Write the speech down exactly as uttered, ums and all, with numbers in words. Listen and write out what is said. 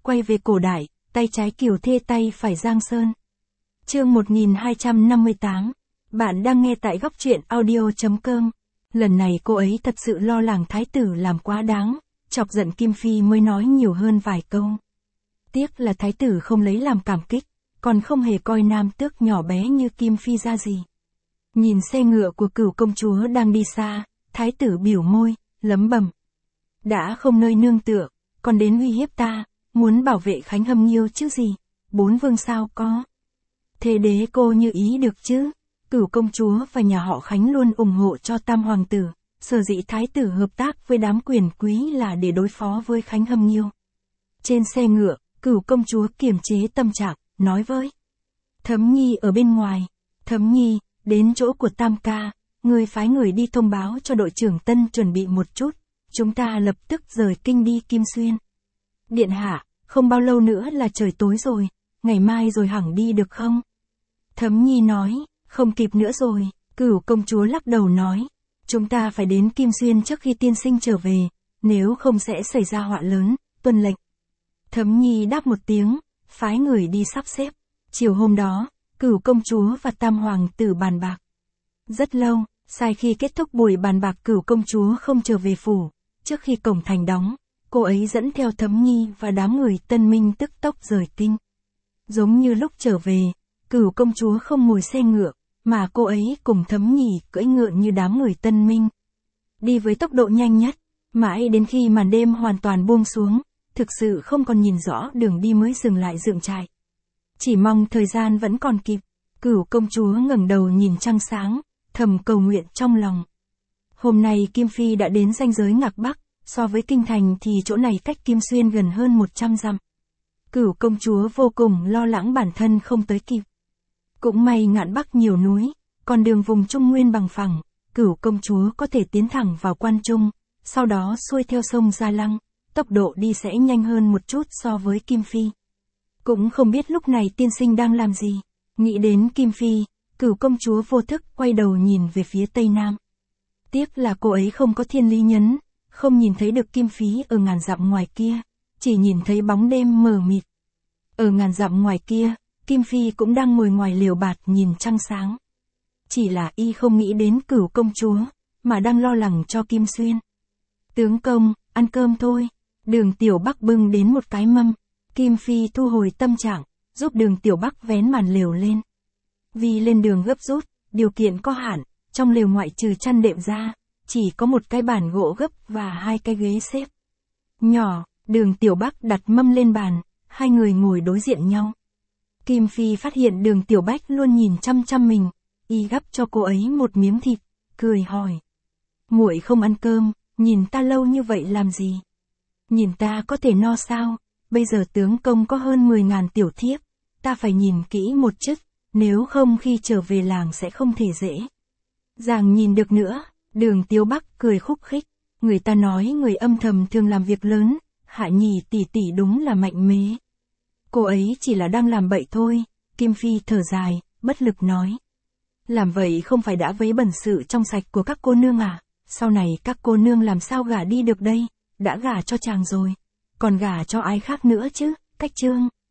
quay về cổ đại, tay trái Kiều Thê tay phải Giang Sơn. Chương một nghìn hai trăm năm mươi tám. Bạn đang nghe tại góc truyện audio chấm com. Lần này cô ấy thật sự lo lắng thái tử làm quá đáng, chọc giận Kim Phi mới nói nhiều hơn vài câu. Tiếc là thái tử không lấy làm cảm kích, còn không hề coi nam tước nhỏ bé như Kim Phi ra gì. Nhìn xe ngựa của Cửu công chúa đang đi xa, thái tử biểu môi, lẩm bẩm. Đã không nơi nương tựa, còn đến uy hiếp ta, muốn bảo vệ Khánh Hâm Nhiêu chứ gì, bốn vương sao có. Thế đế cô như ý được chứ, Cửu công chúa và nhà họ Khánh luôn ủng hộ cho tam hoàng tử, sở dĩ thái tử hợp tác với đám quyền quý là để đối phó với Khánh Hâm Nhiêu. Trên xe ngựa, Cửu công chúa kiềm chế tâm trạng, nói với Thấm Nhi ở bên ngoài, Thấm Nhi, đến chỗ của tam ca, người phái người đi thông báo cho đội trưởng Tân chuẩn bị một chút, chúng ta lập tức rời kinh đi Kim Xuyên. Điện hạ, không bao lâu nữa là trời tối rồi, ngày mai rồi hẳn đi được không? Thấm Nhi nói, không kịp nữa rồi, Cửu công chúa lắc đầu nói, chúng ta phải đến Kim Xuyên trước khi tiên sinh trở về, nếu không sẽ xảy ra họa lớn, tuân lệnh. Thấm Nhi đáp một tiếng, phái người đi sắp xếp. Chiều hôm đó, Cửu công chúa và tam hoàng tử bàn bạc. Rất lâu, sai khi kết thúc buổi bàn bạc Cửu công chúa không trở về phủ, trước khi cổng thành đóng, cô ấy dẫn theo Thấm Nhi và đám người Tân Minh tức tốc rời kinh. Giống như lúc trở về, Cửu công chúa không ngồi xe ngựa, mà cô ấy cùng Thấm Nhi cưỡi ngựa như đám người Tân Minh. Đi với tốc độ nhanh nhất, mãi đến khi màn đêm hoàn toàn buông xuống, thực sự không còn nhìn rõ đường đi mới dừng lại dựng trại. Chỉ mong thời gian vẫn còn kịp, Cửu công chúa ngẩng đầu nhìn trăng sáng, thầm cầu nguyện trong lòng. Hôm nay Kim Phi đã đến ranh giới Ngạc Bắc, so với kinh thành thì chỗ này cách Kim Xuyên gần hơn một trăm dặm. Cửu công chúa vô cùng lo lắng bản thân không tới kịp. Cũng may Ngạn Bắc nhiều núi, còn đường vùng Trung Nguyên bằng phẳng, Cửu công chúa có thể tiến thẳng vào Quan Trung, sau đó xuôi theo sông Gia Lăng, tốc độ đi sẽ nhanh hơn một chút so với Kim Phi. Cũng không biết lúc này tiên sinh đang làm gì. Nghĩ đến Kim Phi, Cửu công chúa vô thức quay đầu nhìn về phía tây nam. Tiếc là cô ấy không có thiên lý nhấn, không nhìn thấy được Kim Phi ở ngàn dặm ngoài kia, chỉ nhìn thấy bóng đêm mờ mịt. Ở ngàn dặm ngoài kia, Kim Phi cũng đang ngồi ngoài liều bạt nhìn trăng sáng. Chỉ là y không nghĩ đến Cửu công chúa, mà đang lo lắng cho Kim Xuyên. Tướng công, ăn cơm thôi. Đường Tiểu Bắc bưng đến một cái mâm. Kim Phi thu hồi tâm trạng, giúp Đường Tiểu Bắc vén màn lều lên. Vì lên đường gấp rút, điều kiện có hạn, trong lều ngoại trừ chăn đệm ra, chỉ có một cái bàn gỗ gấp và hai cái ghế xếp nhỏ. Đường Tiểu Bắc đặt mâm lên bàn, hai người ngồi đối diện nhau. Kim Phi phát hiện Đường Tiểu Bắc luôn nhìn chăm chăm mình, y gắp cho cô ấy một miếng thịt, cười hỏi: "Muội không ăn cơm, nhìn ta lâu như vậy làm gì? Nhìn ta có thể no sao? Bây giờ tướng công có hơn mười ngàn tiểu thiếp, ta phải nhìn kỹ một chút, nếu không khi trở về làng sẽ không thể dễ dàng nhìn được nữa." Đường Tiểu Bắc cười khúc khích, người ta nói người âm thầm thường làm việc lớn, Hạ Nhì tỷ tỷ đúng là mạnh mẽ. Cô ấy chỉ là đang làm bậy thôi. Kim Phi thở dài, bất lực nói: "Làm vậy không phải đã vấy bẩn sự trong sạch của các cô nương à? Sau này các cô nương làm sao gả đi được đây? Đã gả cho chàng rồi, còn gả cho ai khác nữa chứ?" Cách chương